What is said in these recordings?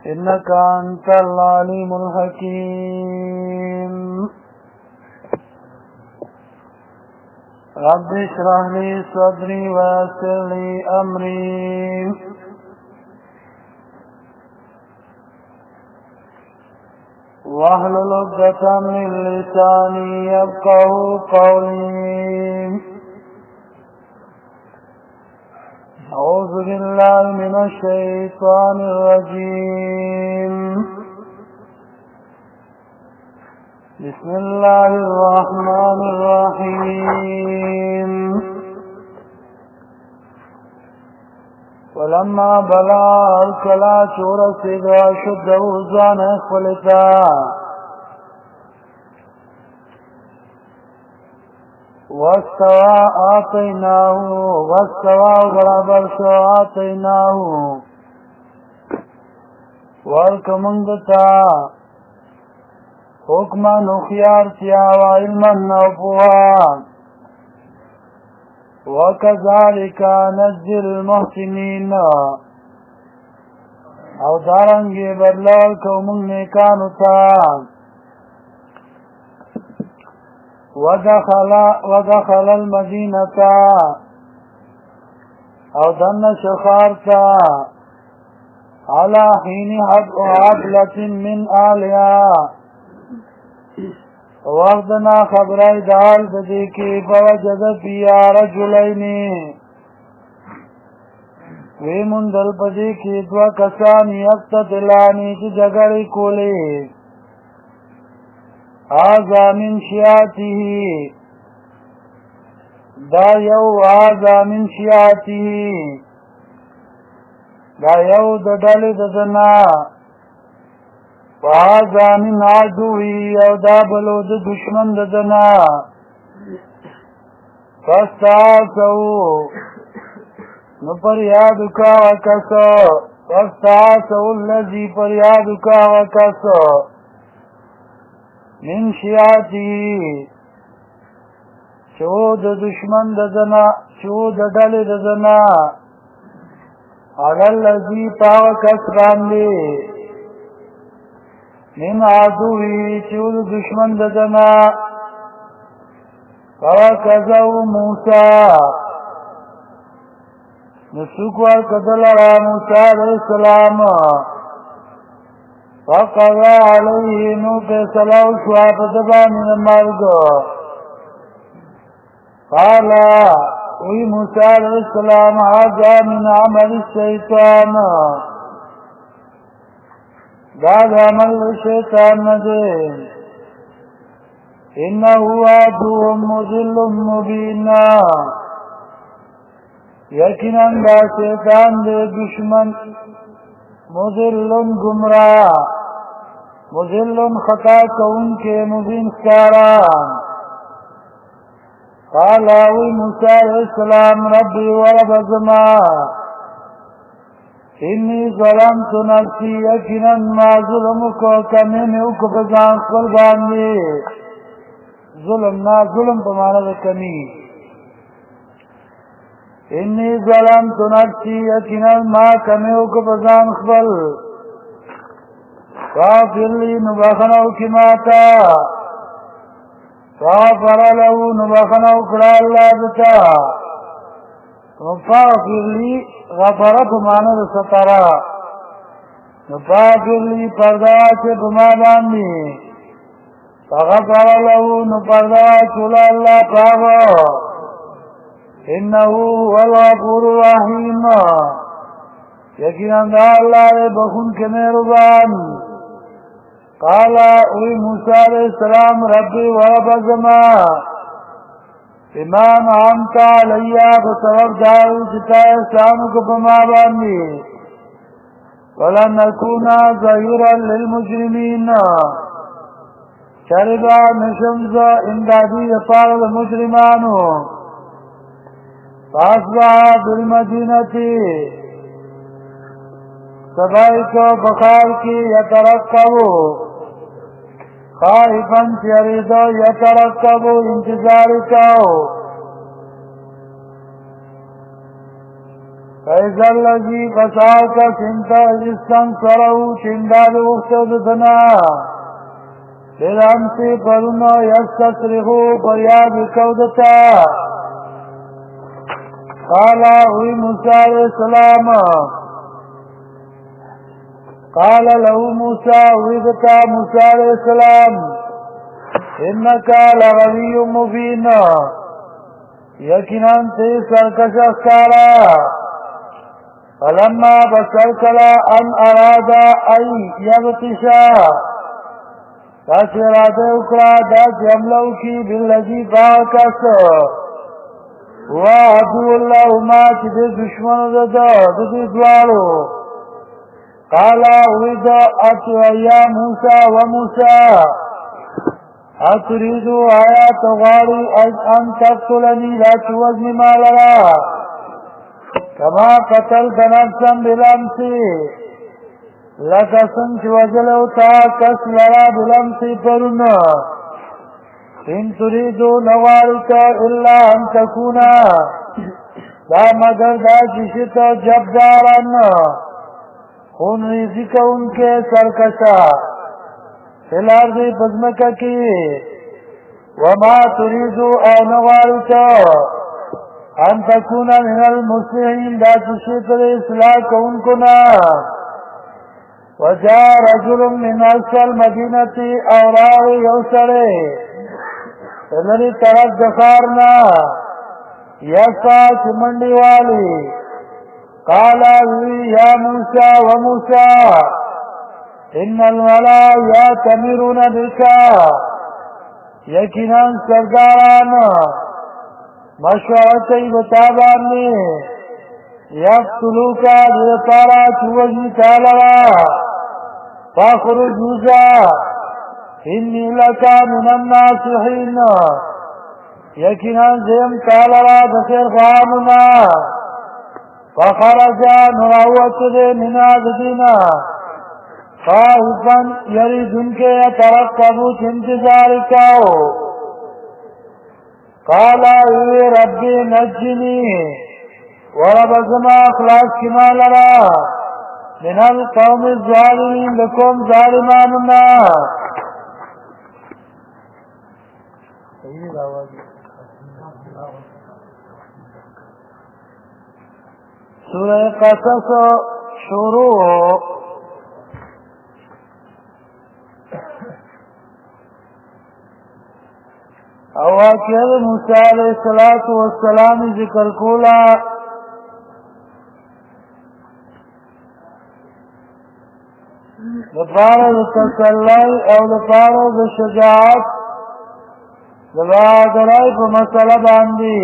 إنك أنت العليم الحكيم رب اشرح لي صدري ويسر لي أمري واحلل عقدة من لساني يفقهوا قولي أعوذ بالله من الشيطان الرجيم بسم الله الرحمن الرحيم ولما بلغ الكلاش ورسد وشده زان اخفلتا واستوى برابر شو آتیناه ورکمندتا حکما نخیارتیا و علما نوپوها وکذالک نجزی المحسنین او دارنگی بدلول کومن نیکانو تا ودخل المدينة او دن شخارتا على حين عدلة من آلها وقتنا خبرائی دال بدیکی فوجد فیا رجلینی وی مندل بدیکی دو کسانی اقتتلانی چی جگڑی کولی آزا من شیعاته دا یو آزا من شیعاته دا یو ددل ددنا و آزا من عدوی یو دا بلو د دشمن ددنا فستعاسو نو پر یادو کا وکسو فستعاسو اللذی پر یادو کا وکسو من شیعاتی چود دشمن ددنا چود دل ددنا علالذی پاو کس باندی من عدوی چود دشمن ددنا فوکزو موسیٰ نسوکوار کدلرا موسیٰ علیہ السلام فقضى عليه نو فیصلو شوا پدبان مرگ قال وی موسیٰ علیہ السلام هذا من عمل الشیطان داد عمل الشیطان ندے انہو عدو مضل مبین یقیناً دا شیطان دے دشمن مضل گمراہ مضل خطا کون کے مبین سکارا قال وی موسیٰ علیہ السلام ربی ورب زما انی ظلمت نفسی یقینا ما ظلم کو کمی کو بزان خپل باندې ظلم نا ظلم په معنا کمی انی ظلمت نفسی یقینا ما کمی کو بزان خپل فاغفر لی نبخنو کی ماتا فغفر له نبخنو کرا اللہ دتا فاغفر لی غفرت مانا سترا فاغفر لی پردہ چه بما باندی فغفر له نپردہ چولا اللہ پاگو انہو هو الغفور الرحیم یقینا دا اللہ بخون کے مہربان قال اوی موسیٰ علیہ السلام ربی ورب زما ایمان عامتا علیہ بسبب دارو چتا احسانو کو بما باندی ولن نکونا ظہیرا للمجرمین شربا نشمز امدادی پاگل مجرمانو فاسبا بالمدینتی سبائی کو بخار کی یترکبو خائفاً چیریدو یترکبو انتظاری کاؤ فإذا الذي قصاك سنت استنصره چنداد وقت دنا بالامس پرن يستصرخو فریاد کودتا قال وی موسیٰ علیہ السلام قال له موسیٰ ویدتا موسیٰ علیہ السلام انکا لغوی مبین یقیناً تی سرکش اختارا فلما بسرکلا ان ارادا ای یبتشا تاچ اراده اکرا دا جملو کی باللذی باکس وعدو اللہ ما چی دی دشمن دا دی دوارو قالا ویدو اتو ایا موسیٰ و موسیٰ اتریدو آیا تغاری ان تقتلنی لا چوزنی مالرا کما قتل دنفسا بلامسی لکسن چی وجلو تا کس لرا بلامسی پرنا ان تریدو نوارتا الا ان تکونا دا مگر دا چشتا جبدارن خون ریزی کا ان کے سرکشا فالارضی پزمکا کی وما تریدو او نوارتا ان تکونا من المسلحین دا چشتا اصلاح کا ان کنا وجاء رجل من اصل المدینتی اوراو یوسرے انہی طرف دخارنا یسا چمنڈی والی قالا وی یا موسیٰ و موسیٰ ان الملا یاتمرون بکا یقیناً سرداران مشورتی بتابانی یقتلوکا دیتارا چوزنی تالوا فاخرج موسیٰ انی لکا من الناصحین یقیناً زیم تالوا بخیر خامنا فخرجا نراوت دے مناد دینا خواہفاً یرید ان کے ترقبوت انتظار کاؤ قالا اوی ربی نجنی ورب زما اخلاص کما لرا من القوم الظالمین لکم ظالماننا سورہ قصص شروع او واقعہ موسیٰ علیہ السلام ذکر کولا دپارہ تسلی او دپارہ شجاعت دبادرائی پا مسئلہ باندی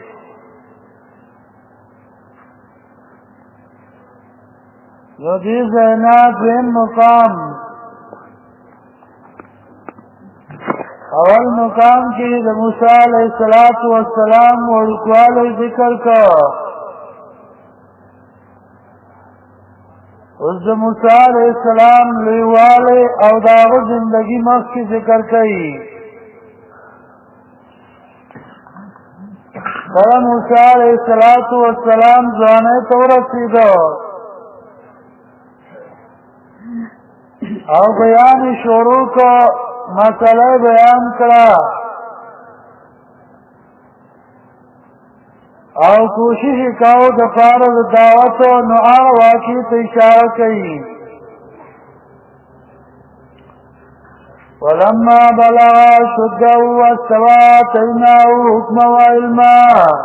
جو دی زینات بین مقام اول مقام کی دا موسیٰ علیہ السلام ورکوال ذکر کا اس دا موسیٰ علیہ السلام لیوال او داغ زندگی مخ کی ذکر کئی دا موسیٰ علیہ السلام زانے تو رسیدو او بیان شروع کو مسئلہ بیان کرا او کوشش کاؤ دفارد دعوت و نعار واقعی اشارہ کئی ولما بلغ شده واستوى آتيناه حكما وعلما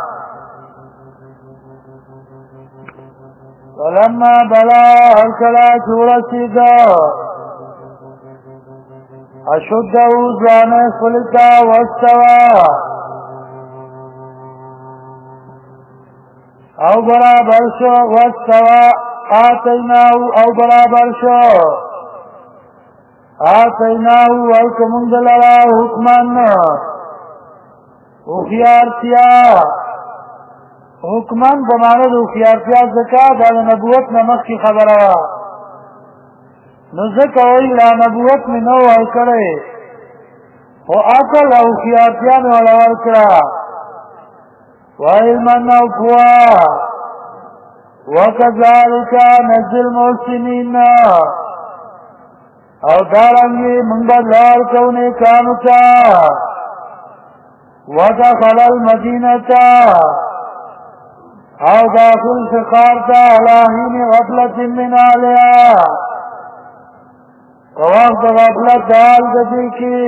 ولما بلغ الكلاة ورسيدا اشده زانه خلطا واستوى او برابر شو واستوى آتيناه او برابر شو آتيناه والکمند لرا حکمان اخیارتیا حکمان بماند اخیارتیا زکاة دا نبوت نمک کی خبر نزک اوئی لا نبوت میں نو ورکڑے و اکل او اخیارتیا میں والا ورکڑا وعلمان او پوا وَكَذَلِكَ نَجْزِي الْمُحْسِنِينَ او دارنگی منبر لار کونے کانتا ودخل المدینة او داخل شخارتا علاہین غفلت من آلیا وقت غفلت دال ددی کی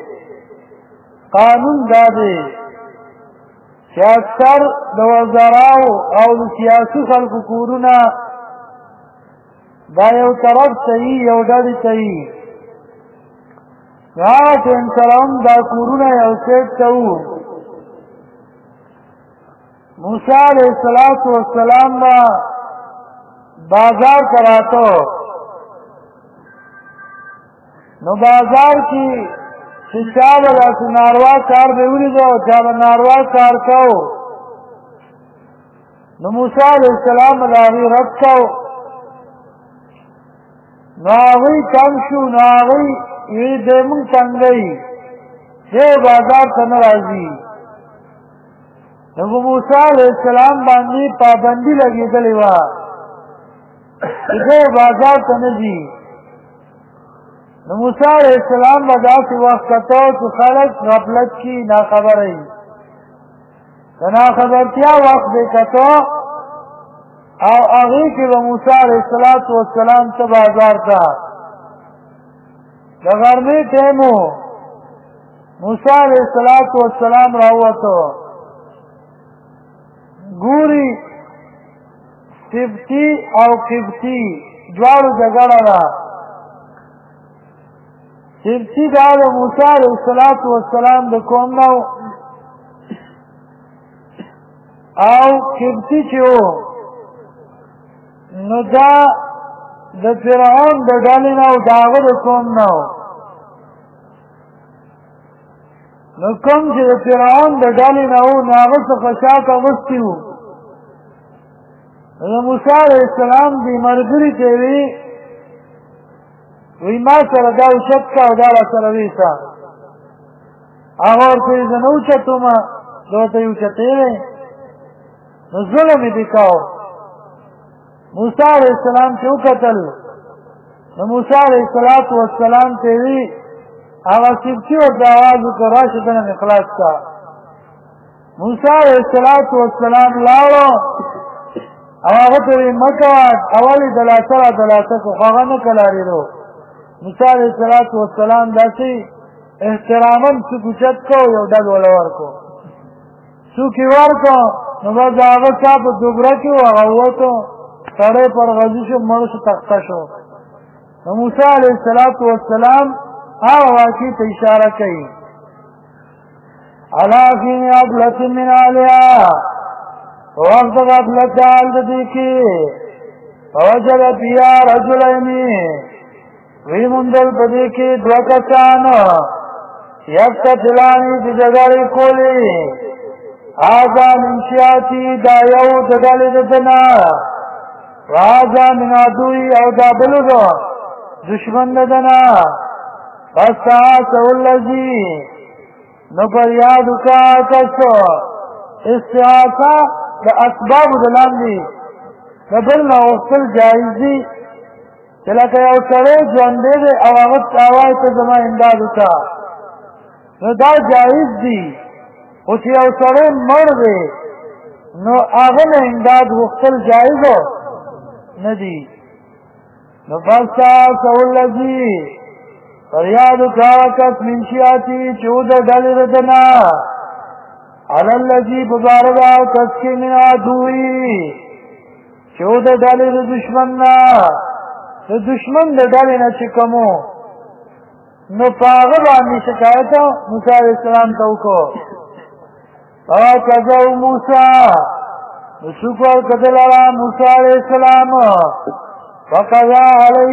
قانون دادی چې اکثر د وزراو او د سیاسي خلکو کورونه دا یو طرف صحیح یو ډډې صحیح هغه انسان دا کورونه یو سیټ کوو موسی علیہ السلام با بازار کراتو نو بازار کی چې چا بلا ناروا کار به ولیدو چا به ناروا کار کو نو موسی علیہ السلام راغی رد کو نو هغوی تنګ شو نو هغوی وی دی مونږ تنګوي دی بازار ته نه راځي نو موسی علیہ السلام باندې پابندي لګېدلې وه چې دی بازار ته نه ځي نو موسی علیہ السلام به داسې وخت کتو چې خلک غفلت کي ناخبره وي د ناخبرتیا وخت به کتو او هغې کې به موسی علیہ السلام ته بازار ته د غرمې ټیم و موسی علیہ السلام راووتو ګوري سبتي او قبطي دواړو جګړه ده سبتي دا د موسی علیہ السلام د قوم نه او قبطي چې و نو دا د فرعون د ډلې نه او د هغه د قوم نه نو کوم چې د فرعون د ډلې نه و نو هغه څخه شاک اغوستي وو د موسی علیہ السلام دې ملګري ته وی ما سره دا اوچت کا او دا را سره ویسا هغه ورته زه نه اوچتوم ده ورته یې اوچتې دی نو ظلم یې دې کوو موسی علیہ السلام چې وکتل نو موسی علیہ السلام ته وی هغه سبتي ورته آواز وکړ راشه دنه مې خلاص کا موسی علیہ السلام لاړو او هغه ته وی مه کوه اول یې دلاسه کو خو هغه نه کلاړېدو موسی علیہ السلام داسې احتراما څوک اوچت کو یو ډز وله ورکو څوک یې ورکو نو بس هغه چا په دوبره کې و هغه ووتو سړی پر غزي شو مړ شو تخته شو نو موسی علیہ السلام هغه واقعې ته اشاره کوي علی فی غفلة من اهلها وقت غفلت دال د دې کې فوجد فیها رجلین وی مندل پدې کې دوه کسان یقتتلانی چې جګړې کولې هذا من شیعتی دا یو د ډلې د دنا وهذا من عدوی او دا بل دشمن د دنا فاستغاثه الذی نو پر یاد کا کسو استغاثه د اسباب د لاندې د بل نه وصل جایز دي چې لکه یو سړی ژوندی دی او هغه وایي ته زما امداد وکړه نو دا جایز دي خو چې یو سړی مړ دی نو هغه نه امداد غوښتل جایز نه دي نو فاستغاثه الذی فریاد وکړه کس من شیعتی چې و د ډلې د ده نه علی الذی په باره د هغه کس کې من عدوي چې و د ډلې د دشمن نه د دشمن د ډلې نه چې کومو نو په هغه باندې شکایت موسی علیہ السلام ته وکړو فوکزه موسی نو شکر کتل علی موسی علیہ السلام فقضا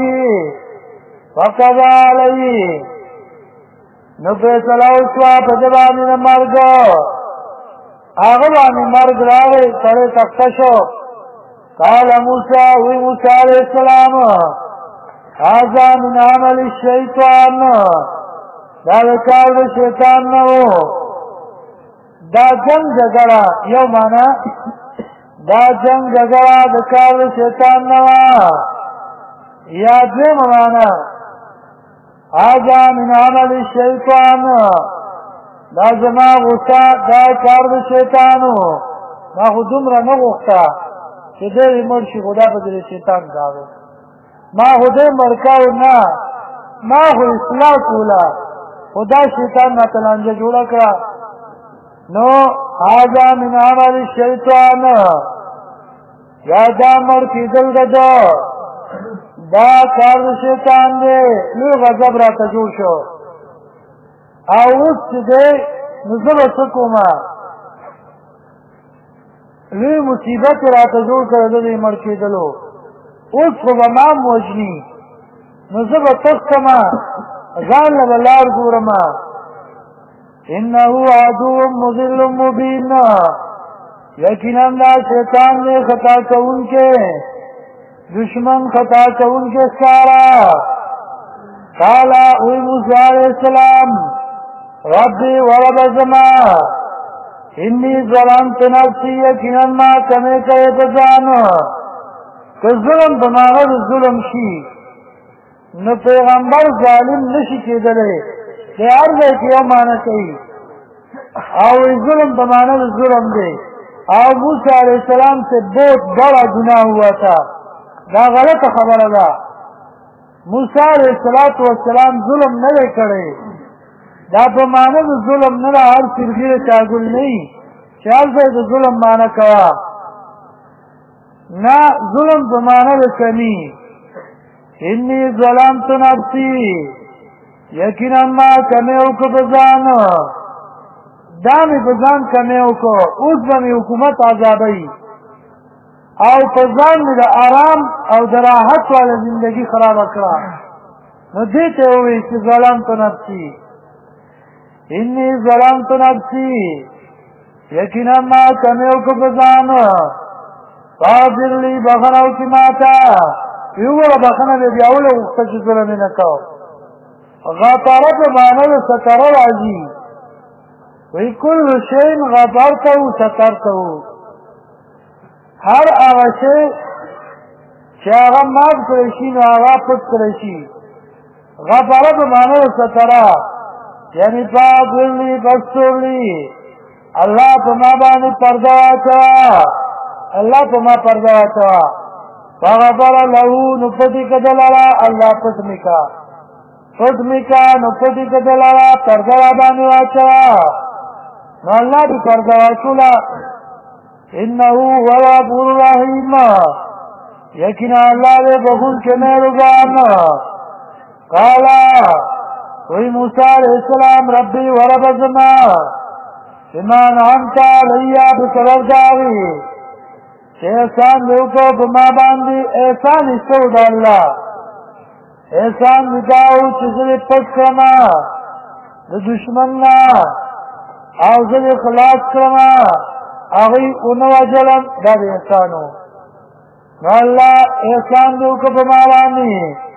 علیه نو فیصله وشوه په ده باندې د مرګ هغه باندې مرګ راغی سړی تخته شو قال موسی وی موسی علیہ السلام هذا من عمل الشیطان دا د کار د شیطان نه و دا جنګ جګړه یو معنا دا جنگ جګړه د کار شیطان نه وه یا دویمه معنا هذا من عمل الشیطان دا زما غصه دا کار د شیطانو ما خو دومره نه غوښته چې دی مړ شي خو دا به د شیطان کار ما خو دی مړ کاو نه ما خو اصلاح کوله خو دا شیطان راته لانجه جوړه کړه نو هذا من عمل الشیطان یا دا مړ کېدل د ده دا کار د شیطان دی لوی غضب راته جوړ شو او اوس چې دی نو زه به څه کومه لوی مصیبت راته جوړ کړی د دې مړ کېدلو اوس خو به ما هم وژني نو زه به تښتمه ځان له به لار ګورمه انه عدو مضل مبین یقینا دا شیطان دی خطا کوونکی دشمن خطا کوونکی ښکارا قال اوی موسی علیہ السلام ربی ورب زما انی ظلمت نفسی یقینا ما کمی کئی بزان که ظلم بمانه د ظلم شي نو پیغمبر ظالم نشي کېدلی دی هر ځای کې یو معنی کوي او ظلم بمانه د ظلم دی او موسی علیہ السلام سے بہت بڑا گناہ ہوا تھا دا غلط خبره ده موسی علیہ السلام ظلم نه دی کړی دا په معنی د ظلم نه ده هر سرګیره چاګل نه وي چې هر ځای د ظلم معنی کوه نه ظلم په معنی د کمي انی ظلمت نفسی یقینا ما کمی وکړه په ځان دا مې په ځان کمی وکړه اوس به مې حکومت عذابوي او په ځان مې د آرام او د راحت والا زندگی خرابه کړه نو دې ته ووایي چې ظلمت نفسی انی ظلمت نفسی یقینا ما کمی وکړه په ځان فاغفر لی بخنه وکړي ماته یوه بخنه دې بیا اوله غوښته چې ظلم یې نه کوم غفاره په معنی د ستره راځي وی کل شین غفرته سترته هر هغه شی چې هغه مات کړی شي نو هغه پټ کړی شي غفاره په معنی د ستره یعنی فاغفر لی بستر لی الله په ما باندې پرده واچوه الله په ما پرده واچوه فغفر له نو پټې کړله الله پټ مې کا پټ مې کا نو پټې کړله پرده باندې واچوه نو الله دې پرده واچوله انه هو الغفور الرحیم یقینا الله دې بخښونکی مهربان قال وی موسی علیہ السلام ربی ورب زما بما انعمت علی بسبب داغي چې احسان دې وکړ په ما باندې احسان یې څو د الله احسان دې داو چې زه پټ کړم د دشمن نه او زه خلاص کړم هغوی ونه وژلم دا د احسانو نو الله احسان دې وکړ په ما باندې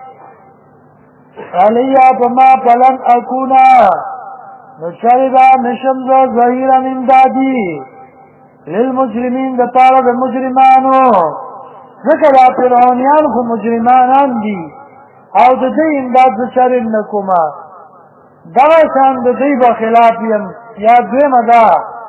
علیا په ما فلن اکونا نو شربا نشم زه ظهیرا امدادي للمجرمین د پاره د مجرمانو ځکه دا فرعونیان خو مجرمانان دي او د دې امداد زه شرم نه کومه دغه شان د دوی به خلاف یم یا دویمه ده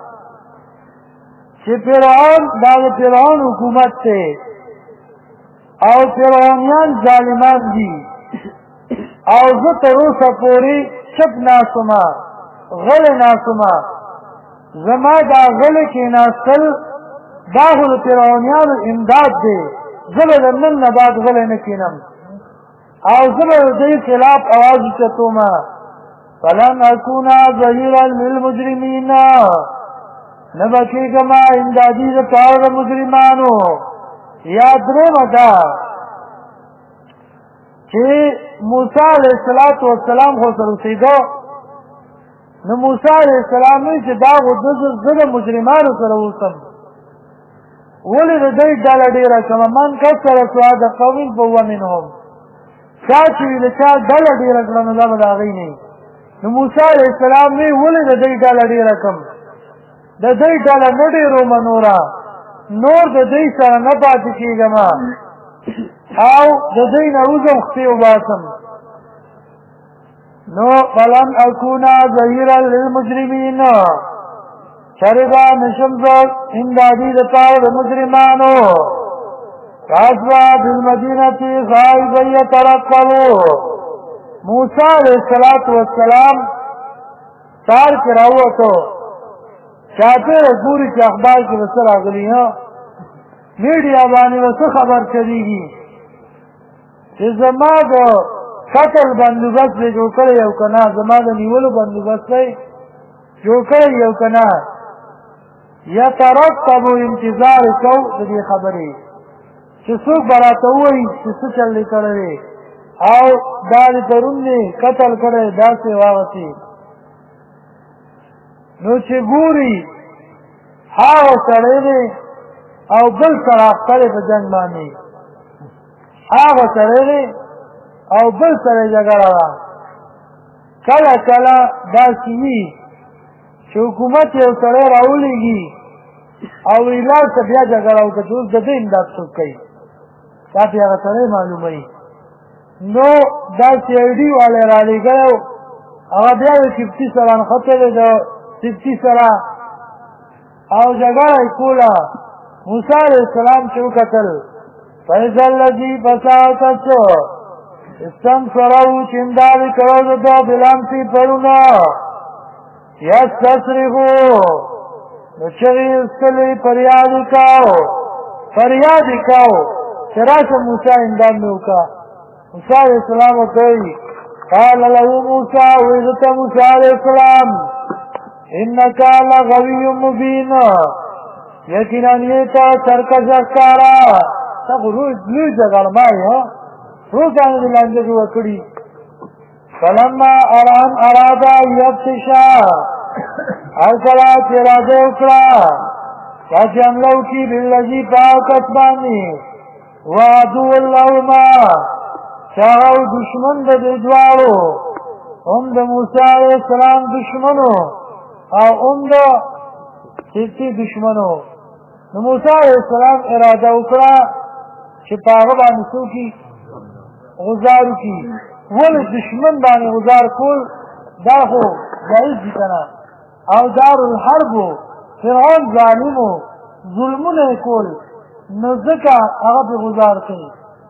چې فرعون دا د فرعون حکومت دی او فرعونیان ظالمان دي او زه تر اوسه پورې چپ ناستمه غلی ناستمه زما دا غلی کېناستل دا خو د فرعونیانو امداد دی زه به د نن نه بعد غلی نه کېنم او زه به د دوی خلاف اواز اوچتومه فلن اکونا ظهیرا للمجرمین نه به کېږمه امدادي د پاره د مجرمانو یا درېمه ده چې موسی علیہ السلام خو سره اوسېده نو موسی علیہ السلام وایي چې دا خو زه د مجرمانو سره اوسم ولې د دوی ډله ډېره کړمه من کسر سواد قوم فهو منهم چا چې وي د چا ډله ډېره کړه نو دا به د هغوی نه نو موسی علیہ السلام وایي ولې د دوی ډله ډېره کړم د دوی ډله نه ډېرومه نوره نور د دوی سره نه پاتې کېږم او د دوی نه وځم خپې وباسم نو فلن اکونا ظهیرا للمجرمین چربا نشم زد امدادی دپاره د مجرمانو فاصبح بالمدینة خائفا یترقب موسی علیہ السلام سار کې راووتو چاپېره ګوري چې اخبار کې به څه راغلي میډیا باندې به څه خبر چلېږي چې زما د قتل بندوبست دی جوړ کړی یو که نه زما د نیولو بندوبست دی جوړ کړی یو که نه یترقبو انتظار کو د دې خبرې چې څوک به راته ووایي چې څه چل دی کړی او دا د پرون دی قتل کړی داسې واغسې نو چې ګوري هغه سړی دی او بل سره اخته په جنګ باندې هغه سړی دی او بل سره جګړه ده کله کله داسې وي چې حکومت یو سړی راولېږي او علاج ته بیا جګړه وکړه چې اوس د ده امداد څوک کوي دا پې هغه سړی معلوموي نو دا سی آی ډي والی رالېږلی و هغه بیا د سپتي سره نښتلی د سپتي سره او جګړه یې کوله موسی علیہ السلام چې وکتل فإذا الذي فساکت استنصره چې امداد یې کړی د ده بالامس پرونه یستصرخو نو چغې یې ایستلې فریاد یې کاو چې راشه موسی امداد مې وکړه موسی علیہ السلام ورته وایي قال له موسی وایي ته موسی علیہ السلام انک لغوی مبین یقینا یې ته سرکش ښکارا ته خو لوی جګړمار یې روزانه دې لانجه جوړه کړي فلما اراده یبطشا هر کله چې اراده وکړه چې حمله وکړي بالذي په کس باندې وعدو اللهما چې هغه دشمن د دې دواړو هم د موسی علیہ السلام دشمنو او هم د سپتي دشمنو نو موسی علیہ السلام اراده وکړه چې په هغه باندې څه وکړي غزار وکړي ولې دشمن باندې غزار کول دا خو جایز دي که نه او دارالحرب و فرعون ظالم و ظلمونه یې کول نو ځکه هغه پې غزار کوي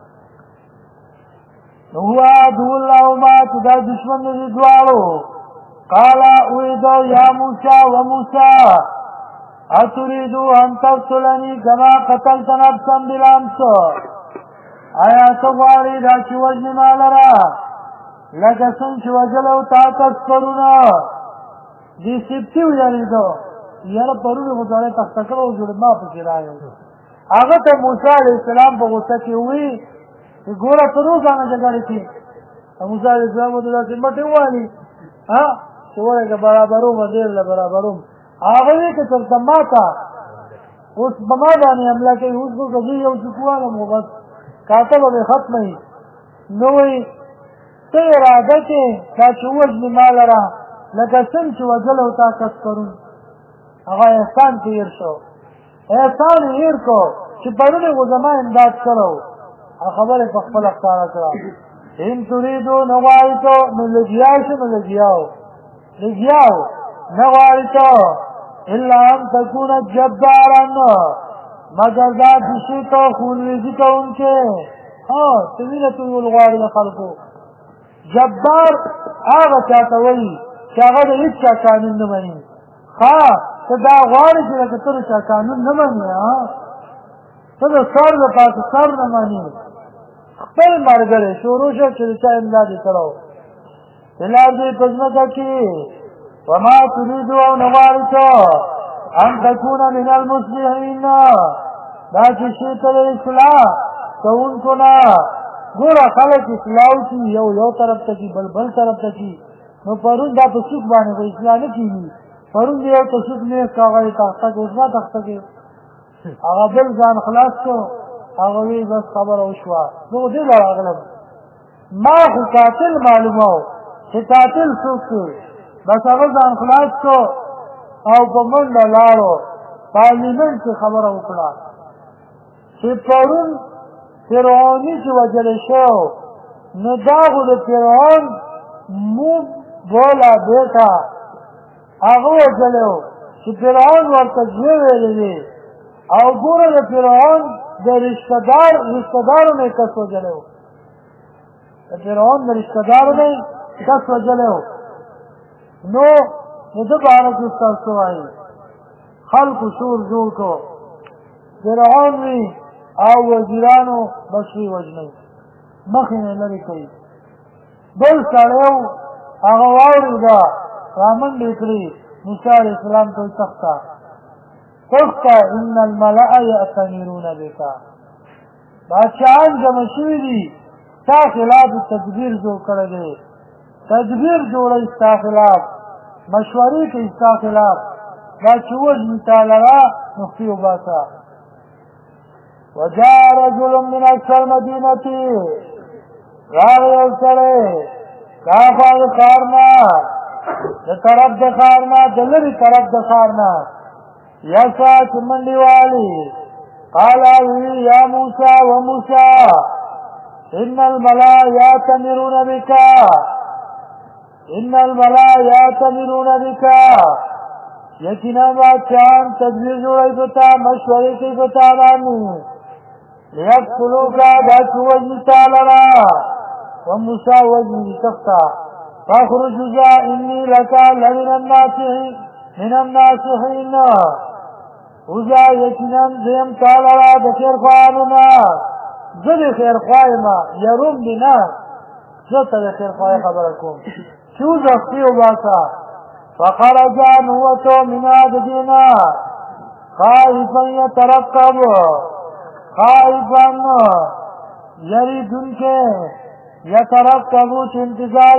نو هو عدو اللهما چې دا دشمن د دې دواړو قال اویدو یا موسی و موسی اتریدو ان تقتلنی کما قتلت نفسا بالامس آیا ته غواړې دا چې وژنې ما لره لکه څنګه چې وژلی و تا کس پرونه دې سپتي ویلېدو یاره پرون یې خو سړی تخته کړی و جوړ ما پکې راغی هغه ته موسی علیہ السلام په غوسه کې ووایي چې ګوره ته روزانه جګړې کې موسی علیہ السلام ورته داسې مټې ووهلې چې ورېږه برابروم ډېر له برابروم هغه وایي که چېرته ما ته اوس په ما باندې حمله کوي اوس به که زه یو څوک ووهلم خو بس کاته به مې ختمه وي نو وایي ته اراده کې دا چې ووژنې ما لره لکه څنګه چې وژلی و تا کس پرون هغه احسان کې هېر شو احسان یې هېر کړو چې پرون یې خو زما امداد کړی و خبر په خپل ښکاره کړه ان تريدو نه غواړي ته نو لګیا شو نو لګیاو نه غواړي ته الا ان تكون جبارا مگر دا چې شي ته خونریزي کوونکې ته وینه ټول غواړي د خلکو جبار هغه چاته وایي چې هغه د هېڅ چا قانون نه مني ته دا غواړې چې لکه ته د چا قانون نه منې ته د سر د پاسه سر نه منې خپل ملګری شروع شه چې د چا امداد یې کړی و فلار دې په ځمکه کې وما تريدو او نه غواړې ته ان تکون من المصلحین دا چې شي ته د اصلاح کوونکو نه ګوره خلک اصلاح وکړي یو طرف ته کړي بل طرف ته کړي نو پرون دا په سوک باندې خو اصلاح نه کېږي پرون دې یو ته سوک نیست که هغه یې تخته کړي اوس ما تخته کړي هغه بل ځان خلاص کړو هغه وی بس خبره وشوه زه خو دې له راغلم ما خو قاتل معلومه و چې قاتل څوک دی بس هغه ځان خلاص کړو او په منډه لاړو پارلیمنټ کې خبره وکړه چې پرون فرعوني چې وجل شو نو دا خو د فرعون مو بولا بیٹا هغه وجلو چې فرعون ورته ویلې دي او ګوره د فرعون د رشتہ دارو نه کس وجلو د فرعون د رشتہ دارو نه کس وجلو نو د بارے کې تاسو وایي خلق شور جوړ کو فرعون وی او وزیرانو بشوی وجنی مخینه لري کوي بل سړیو هغه واورېده رامنډې کړي موسی علیه السلام ته سخته ان الملأ یأتمرون بک بادشاهان جمع شوي دي ستا خلاف تدبیر جوړ کړی دی تدبیر جوړوي ستا خلاف مشورې کوي ستا خلاف دا چې وژني تا لره نقطې وباسه وجاء رجل من اقصى المدينة راغی یو سړی کاخوا د ښار نه د طرف د ښار نه د لرې طرف د ښار نه یسعی چې منډې والي قال وی یا موسی و موسی ان الملأ یأتمرون بک یقینا بادشاهان تدبیر جوړوي په تا مشورې کوي په تا باندې لیقتلوک دا چې وژني تا لره وموسی وژني سخته فاخرج ذا انی لک لمن الناصحین وزا یقینا زیم تا لره د خیرخواهانو نه زه د خیرخواه یم یروم دي نه زه ته د خیرخواهۍ خبره کوم چې وزه خپې وباسه فخرج نوته من عددنا خائفا يترقب خائفا يريدن کے يترقبو چې انتظار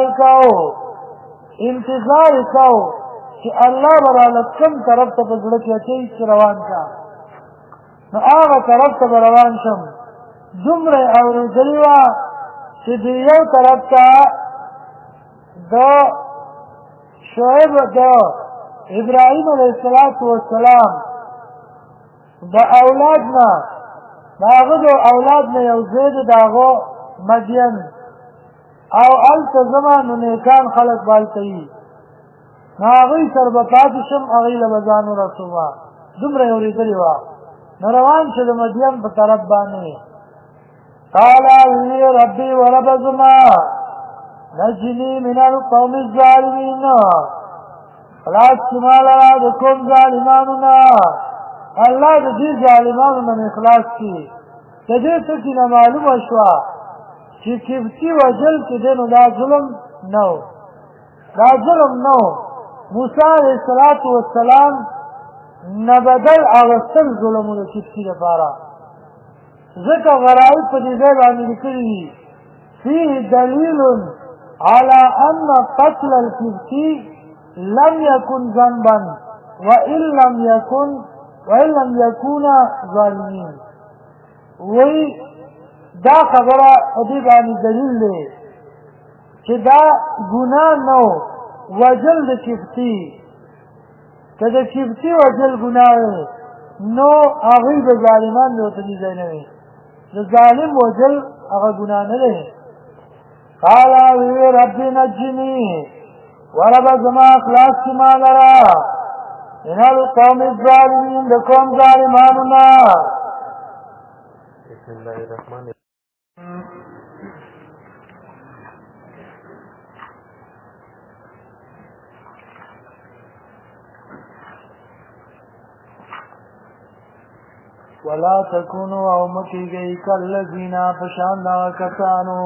کو چې الله براله کوم طرف ته په زړه کې اچوي چې روان کا نو هغه طرف ته روان شم دومره اورېدلې وه چې د یو طرف ته د شعیب د ابراهیم علیه السلام د اولاد نه د هغه د اولاد نه یو ځای دی د هغه مدین او هلته زما نو نیکان خلک به هلته وي نو هغوی سره به پاتې شم هغوی له به ځان ورسومه دومره یې اورېدلې وه نو روان شو د مدین په طرف باندې قال وی ربي ورب زما نجنی من القوم الظالمین خلاص کما لرا د کوم ظالمانو نه الله د دې ظالمانو نه خلاص کړي د دې څه نه معلومه شوه چې کبتي وجل چې دی نو دا ظلم نه موسی علیه السلام نه بدل اغوستل ظلمو د کبتي لپاره ځکه غرایب په دې ځای باندې لیکلي دي فيه دلیل على أن قتل الكبتي لم يكن ذنبا وإن لم يكون ظالمين وی دا خبره دې باندې دلیل دی چې دا ګناه نه وجل د کبتي که د کبتي وجل ګناه نو هغوی د ظالمان د ورته دې ځای نه وي د ظالم وجل هغه ګناه نه دی قال وی ربي نجني ورب زما اخلاص کی ما لرا من القوم الظالمين لقوم ظالماننا بسم الله الرحمن الرحيم ولا تكونوا او مكيږئ کالذین فشان دا کسانو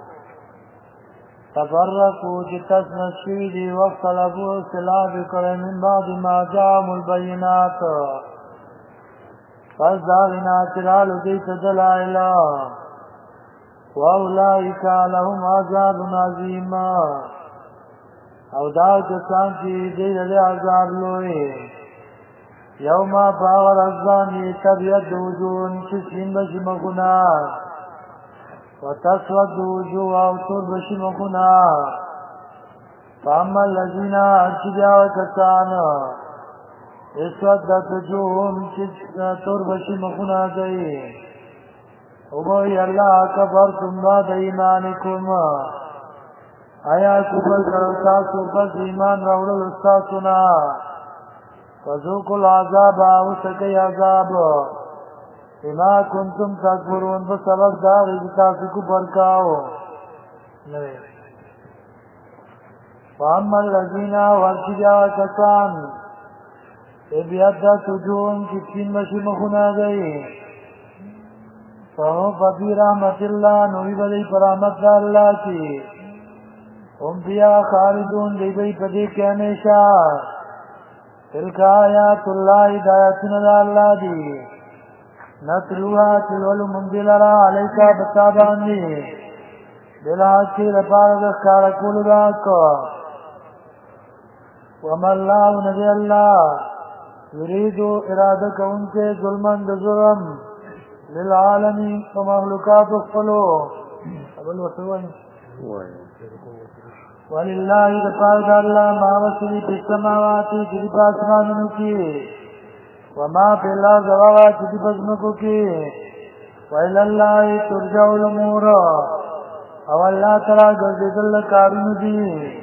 تفرقوا چې تسنه شوي دي واختلفوا اختلاف کړی من بعد ما جاءهم البینات پس د هغې نه چې رالو دوی ته دلایل واولئک لهم عذاب عظیم او دا کسان چې دوی د عذاب لوی یوم په هغه ورځ باندې تبیض وجوه چې سپین به شي مخونه وتسود وجوه او تور به شي مخونه فاما الذین چې بیا کسان اسودت وجوههم چې تور بشي مخونه دی وګورئ الله کفرتم بعد ایمانکم آیا کفر کړو تاسو پس ایمان راوړل تاسو نه فذوقوا العذاب او سکي عذاب بما كنتم تکفرون بسبب دا تاسو کفر کاو فاما الذين ورشجا کسان ابيضت وجوههم چې سپین بشي مخونه دی فهم فی رحمت الله نوی بلی پر رحمت الله کی هم بیا خالدون دی بی پدی کی ہمیشہ تلک آیات اللہ ہدایتنا دا اللہ دی نتلوها تلولو منزلرا علیکا بتابانی بلحاکی لپار دخکار کول باکو وما اللہ نبی اللہ یریدو ارادک ان کے ظلمن ظلم للعالمین ومخلوقات اخفلو اول وحوانی وللہ دفاعد اللہ ما وصلی پی السماواتی جدی پاسمانونو کی وما پی اللہ زواوات جدی پزمکو کی وإلاللہ ترجع الامور او اللہ ترا گردد اللہ کارون دی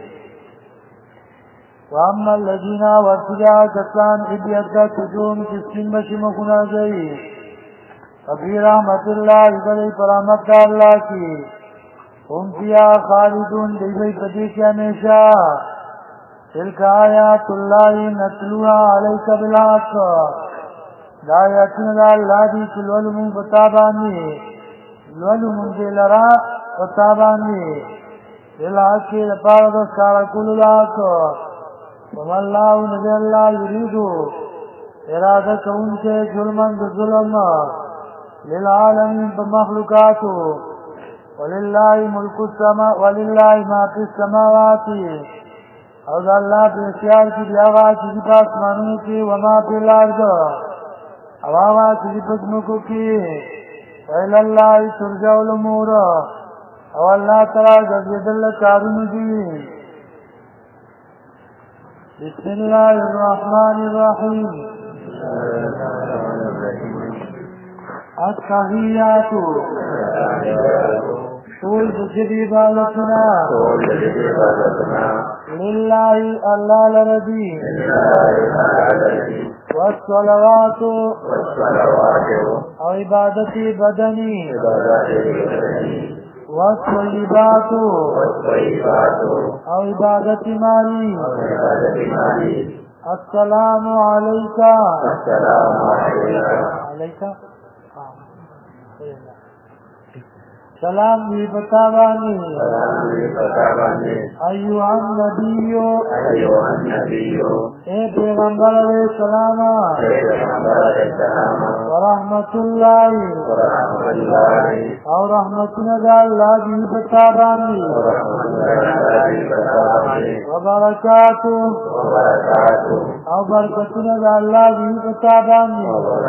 واما الذین ورسجا کسان ابیدت تجوم جسکین بشی مخونا جئی فی رحمت اللہ بلی پرامت اللہ کی هم فیا خالدون دیوی پدی کی ہمیشہ تلک آیات اللہ نتلوها علیک بالحق دا آیاتنا دا اللہ دی چلولمون بتابانی لولمون دیلرا بتابانی بالحق کی لپار دسکارا کل لاک وما اللہ نبی اللہ یریدو ارادہ کون سے ظلمن ظلم للعالمین بمخلوقاتو وللہ ملک السماء وللہ ما فی السماوات او دا اللہ پر اختیار کی بیاغا چیزی پاس مانو کی وما فی الارض او آغا چیزی پسمکو کی وإلاللہ ترجع الامور او اللہ ترا گردد اللہ کارون دی بسم اللہ الرحمن الرحیم التحیات طول بجد عبادتنا للہ اللہ لردی والصلوات او عبادت بدنی والطیبات او عبادت مالی السلام علیکہ سلام بھی بتابانی ایوہ النبیو اے پیغمبر علیہ السلام ورحمت اللہ اور رحمتنا دا اللہ بھی بتابانی وبرکاتو اور برکتنا دا اللہ بھی بتابانی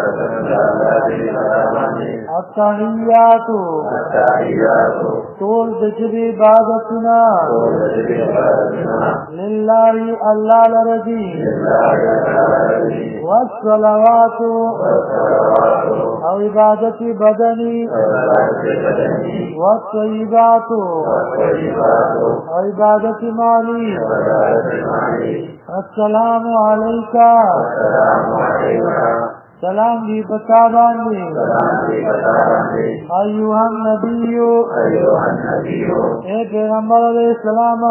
التحیاتو طول دجب عبادتنا للہ اللہ لرضی والصلوات او عبادت بدنی والطیبات او عبادت مالی السلام علیکہ سلام بھی بتابانی ایوہ النبیو اے پیغمبر علیہ السلام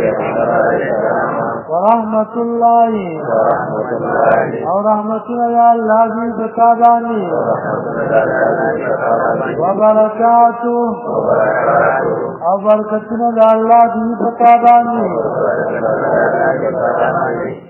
ورحمت اللہ اور رحمتنا یا اللہ بھی بتابانی وبرکاتو اور برکتنا یا اللہ بھی بتابانی